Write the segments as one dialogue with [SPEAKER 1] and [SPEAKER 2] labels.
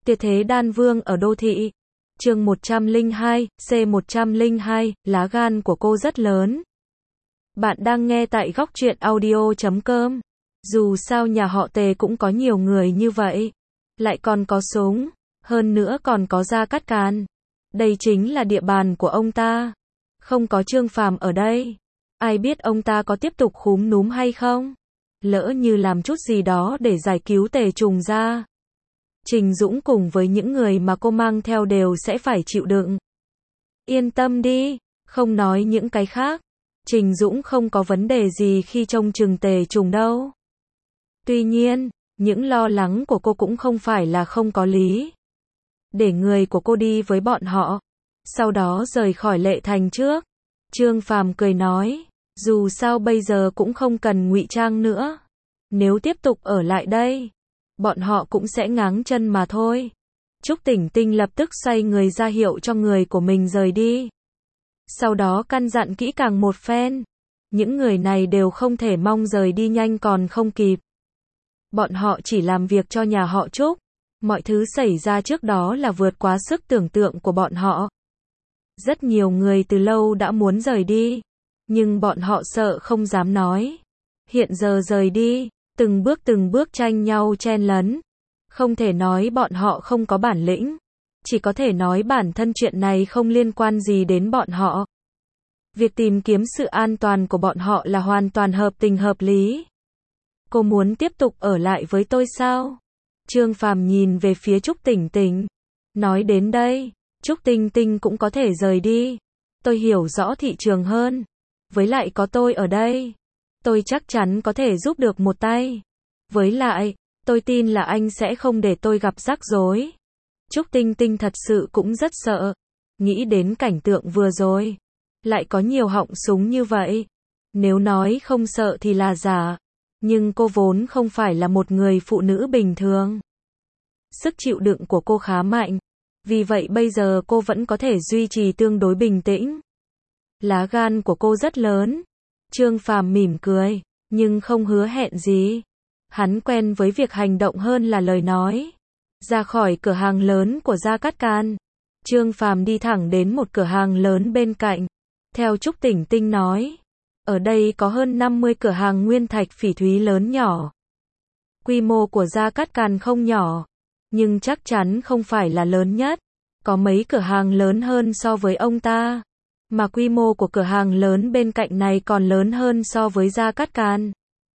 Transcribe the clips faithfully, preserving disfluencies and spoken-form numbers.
[SPEAKER 1] Tuyệt thế đan vương ở đô thị. Chương một trăm lẻ hai, C một trăm lẻ hai, lá gan của cô rất lớn. Bạn đang nghe tại góc truyện audio chấm com. Dù sao nhà họ Tề cũng có nhiều người như vậy. Lại còn có súng. Hơn nữa còn có Gia Cát Càn. Đây chính là địa bàn của ông ta. Không có Trương Phàm ở đây. Ai biết ông ta có tiếp tục khúm núm hay không? Lỡ như làm chút gì đó để giải cứu Tề Trùng ra. Trình Dũng cùng với những người mà cô mang theo đều sẽ phải chịu đựng. Yên tâm đi, không nói những cái khác. Trình Dũng không có vấn đề gì khi trông chừng Tề Trùng đâu. Tuy nhiên, những lo lắng của cô cũng không phải là không có lý. Để người của cô đi với bọn họ, sau đó rời khỏi Lệ Thành trước. Trương Phàm cười nói, dù sao bây giờ cũng không cần ngụy trang nữa. Nếu tiếp tục ở lại đây, bọn họ cũng sẽ ngáng chân mà thôi. Trúc Tỉnh Tinh lập tức xoay người ra hiệu cho người của mình rời đi. Sau đó căn dặn kỹ càng một phen. Những người này đều không thể mong rời đi nhanh còn không kịp. Bọn họ chỉ làm việc cho nhà họ Trúc. Mọi thứ xảy ra trước đó là vượt quá sức tưởng tượng của bọn họ. Rất nhiều người từ lâu đã muốn rời đi. Nhưng bọn họ sợ không dám nói. Hiện giờ rời đi, từng bước từng bước tranh nhau chen lấn. Không thể nói bọn họ không có bản lĩnh. Chỉ có thể nói bản thân chuyện này không liên quan gì đến bọn họ. Việc tìm kiếm sự an toàn của bọn họ là hoàn toàn hợp tình hợp lý. Cô muốn tiếp tục ở lại với tôi sao? Trương Phàm nhìn về phía Trúc Tỉnh Tinh. Nói đến đây, Trúc Tinh Tinh cũng có thể rời đi. Tôi hiểu rõ thị trường hơn. Với lại có tôi ở đây. Tôi chắc chắn có thể giúp được một tay. Với lại, tôi tin là anh sẽ không để tôi gặp rắc rối. Trúc Tinh Tinh thật sự cũng rất sợ. Nghĩ đến cảnh tượng vừa rồi. Lại có nhiều họng súng như vậy. Nếu nói không sợ thì là giả. Nhưng cô vốn không phải là một người phụ nữ bình thường. Sức chịu đựng của cô khá mạnh. Vì vậy bây giờ cô vẫn có thể duy trì tương đối bình tĩnh. Lá gan của cô rất lớn. Trương Phàm mỉm cười, nhưng không hứa hẹn gì. Hắn quen với việc hành động hơn là lời nói. Ra khỏi cửa hàng lớn của Gia Cát Càn, Trương Phàm đi thẳng đến một cửa hàng lớn bên cạnh. Theo Trúc Tỉnh Tinh nói, ở đây có hơn năm mươi cửa hàng nguyên thạch phỉ thúy lớn nhỏ. Quy mô của Gia Cát Càn không nhỏ, nhưng chắc chắn không phải là lớn nhất. Có mấy cửa hàng lớn hơn so với ông ta. Mà quy mô của cửa hàng lớn bên cạnh này còn lớn hơn so với Gia Cát Càn.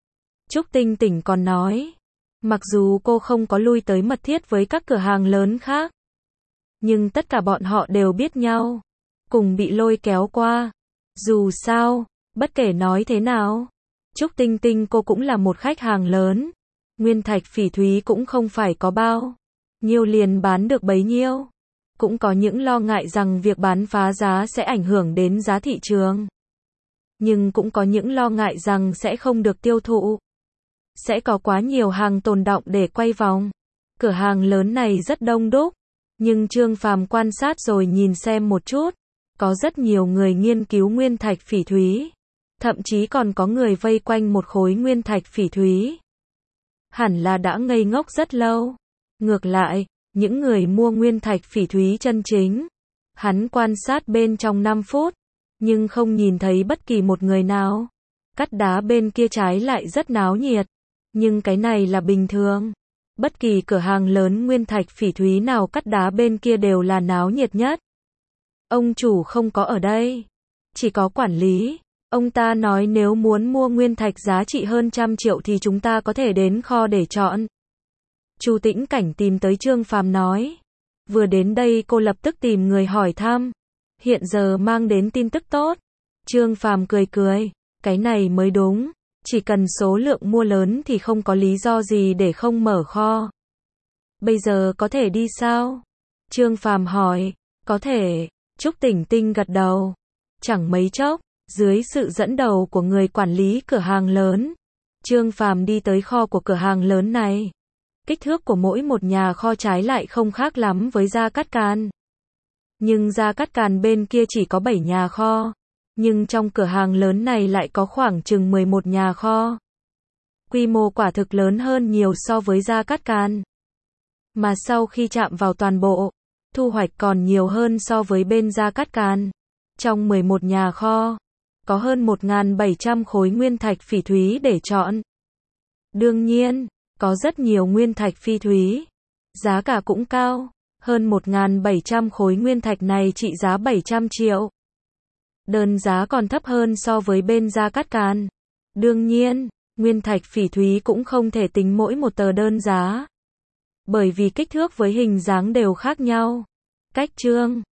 [SPEAKER 1] Trúc Tinh Tinh còn nói, mặc dù cô không có lui tới mật thiết với các cửa hàng lớn khác, nhưng tất cả bọn họ đều biết nhau, cùng bị lôi kéo qua. Dù sao, bất kể nói thế nào, Trúc Tinh Tinh cô cũng là một khách hàng lớn. Nguyên thạch phỉ thúy cũng không phải có bao nhiêu liền bán được bấy nhiêu. Cũng có những lo ngại rằng việc bán phá giá sẽ ảnh hưởng đến giá thị trường. Nhưng cũng có những lo ngại rằng sẽ không được tiêu thụ. Sẽ có quá nhiều hàng tồn đọng để quay vòng. Cửa hàng lớn này rất đông đúc. Nhưng Trương Phàm quan sát rồi nhìn xem một chút. Có rất nhiều người nghiên cứu nguyên thạch phỉ thúy. Thậm chí còn có người vây quanh một khối nguyên thạch phỉ thúy. Hẳn là đã ngây ngốc rất lâu. Ngược lại, những người mua nguyên thạch phỉ thúy chân chính, hắn quan sát bên trong năm phút, nhưng không nhìn thấy bất kỳ một người nào. Cắt đá bên kia trái lại rất náo nhiệt, nhưng cái này là bình thường. Bất kỳ cửa hàng lớn nguyên thạch phỉ thúy nào cắt đá bên kia đều là náo nhiệt nhất. Ông chủ không có ở đây, chỉ có quản lý. Ông ta nói nếu muốn mua nguyên thạch giá trị hơn trăm triệu thì chúng ta có thể đến kho để chọn. Chu Tĩnh Cảnh tìm tới Trương Phàm nói. Vừa đến đây cô lập tức tìm người hỏi thăm. Hiện giờ mang đến tin tức tốt. Trương Phàm cười cười. Cái này mới đúng. Chỉ cần số lượng mua lớn thì không có lý do gì để không mở kho. Bây giờ có thể đi sao? Trương Phàm hỏi. Có thể. Trúc Tỉnh Tinh gật đầu. Chẳng mấy chốc, dưới sự dẫn đầu của người quản lý cửa hàng lớn, Trương Phàm đi tới kho của cửa hàng lớn này. Kích thước của mỗi một nhà kho trái lại không khác lắm với Gia Cát Càn. Nhưng Gia Cát Càn bên kia chỉ có bảy nhà kho. Nhưng trong cửa hàng lớn này lại có khoảng chừng mười một nhà kho. Quy mô quả thực lớn hơn nhiều so với Gia Cát Càn. Mà sau khi chạm vào toàn bộ, thu hoạch còn nhiều hơn so với bên Gia Cát Càn. Trong mười một nhà kho, có hơn một nghìn bảy trăm khối nguyên thạch phỉ thúy để chọn. Đương nhiên, có rất nhiều nguyên thạch phi thúy. Giá cả cũng cao, hơn một nghìn bảy trăm khối nguyên thạch này trị giá bảy trăm triệu. Đơn giá còn thấp hơn so với bên Gia Cát Càn. Đương nhiên, nguyên thạch phỉ thúy cũng không thể tính mỗi một tờ đơn giá. Bởi vì kích thước với hình dáng đều khác nhau. Cách chương